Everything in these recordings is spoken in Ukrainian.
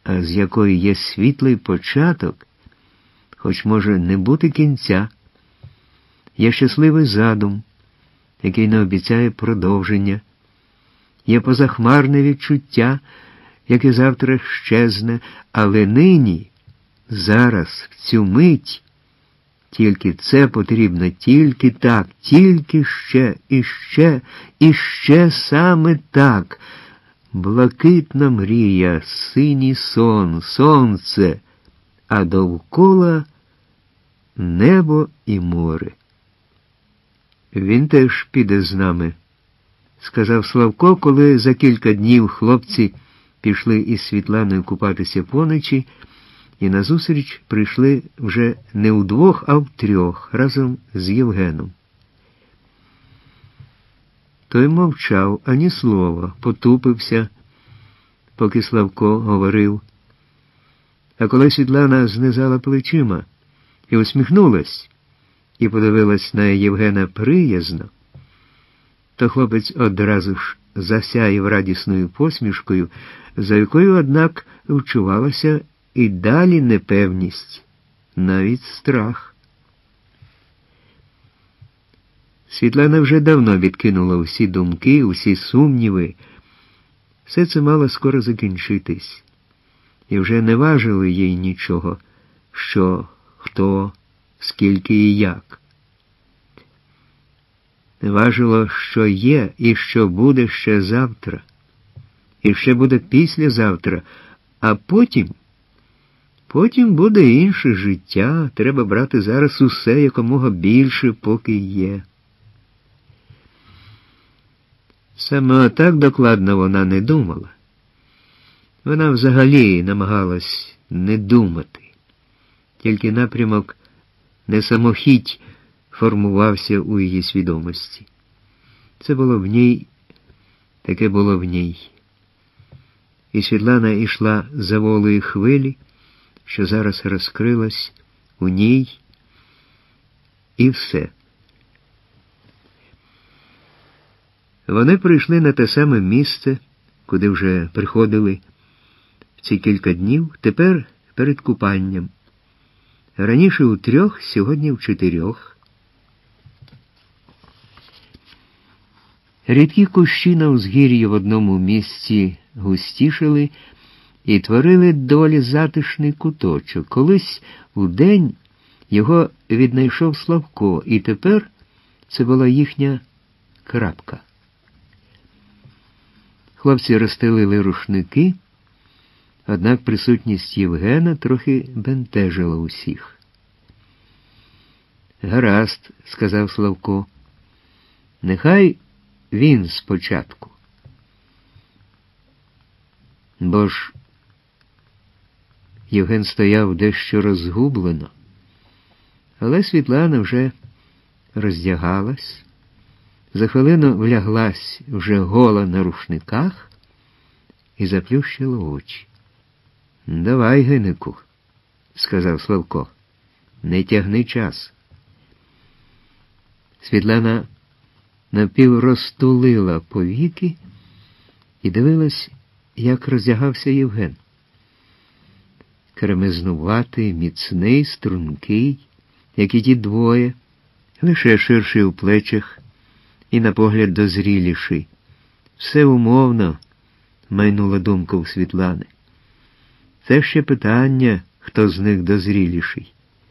а з якої є світлий початок, хоч може не бути кінця. Є щасливий задум, який не обіцяє продовження. Є позахмарне відчуття, яке завтра щезне, але нині, зараз, в цю мить, тільки це потрібно, тільки так, тільки ще, і ще, і ще саме так. Блакитна мрія, синій сон, сонце, а довкола небо і море. Він теж піде з нами, сказав Славко, коли за кілька днів хлопці пішли із Світланою купатися поночі, і назустріч прийшли вже не удвох, а втрьох, разом з Євгеном. Той мовчав, ані слова, потупився, поки Славко говорив. А коли Світлана знизала плечима і усміхнулась, і подивилась на Євгена приязно, то хлопець одразу ж засяяв радісною посмішкою, за якою, однак, вчувалася і далі непевність, навіть страх. Світлана вже давно відкинула усі думки, усі сумніви. Все це мало скоро закінчитись. І вже не важило їй нічого, що, хто, скільки і як. Не важило, що є і що буде ще завтра. І ще буде післязавтра. А потім буде інше життя. Треба брати зараз усе якомога більше, поки є. Саме так докладно вона не думала. Вона взагалі намагалась не думати. Тільки напрямок не самохідь формувався у її свідомості. Це було в ній, таке було в ній. І Світлана йшла за волею хвилі, що зараз розкрилась у ній, і все. Вони прийшли на те саме місце, куди вже приходили в ці кілька днів, тепер перед купанням. Раніше у 3, сьогодні в 4. Рідкі кущі на узгір'ї в одному місці густішали і творили доволі затишний куточок. Колись удень його віднайшов Славко, і тепер це була їхня крапка. Хлопці розстелили рушники, однак присутність Євгена трохи бентежила усіх. «Гаразд», – сказав Славко, – «нехай він спочатку». Бо ж Євген стояв дещо розгублено, але Світлана вже роздягалась, за хвилину вляглась вже гола на рушниках і заплющила очі. «Давай, Генику», – сказав Славко, – «не тягни час». Світлана напіврозтулила повіки і дивилась, як роздягався Євген. Кремезнуватий, міцний, стрункий, як і ті двоє, лише ширший у плечах і на погляд дозріліший. Все умовно, майнула думка у Світлани. Це ще питання, хто з них дозріліший.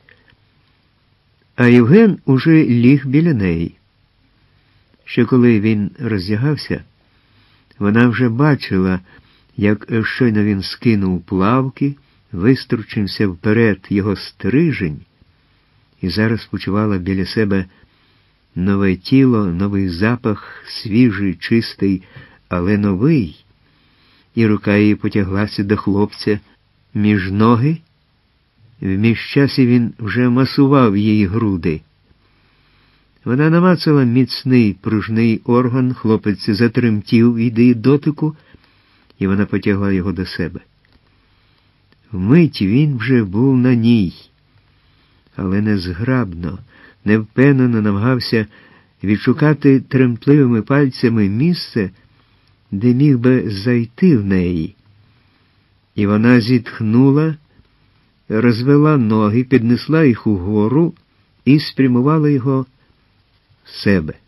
А Євген уже ліг біля неї. Ще коли він роздягався, вона вже бачила, як щойно він скинув плавки, вистручився вперед його стрижень, і зараз почувала біля себе нове тіло, новий запах, свіжий, чистий, але новий. І рука її потяглася до хлопця між ноги. В міжчасі він вже масував її груди. Вона намацала міцний пружний орган, хлопець затремтів від її дотику, і вона потягла його до себе. Вмить він вже був на ній, але незграбно, невпевнено намагався відшукати тремтливими пальцями місце, де міг би зайти в неї. І вона зітхнула, розвела ноги, піднесла їх угору і спрямувала його в себе.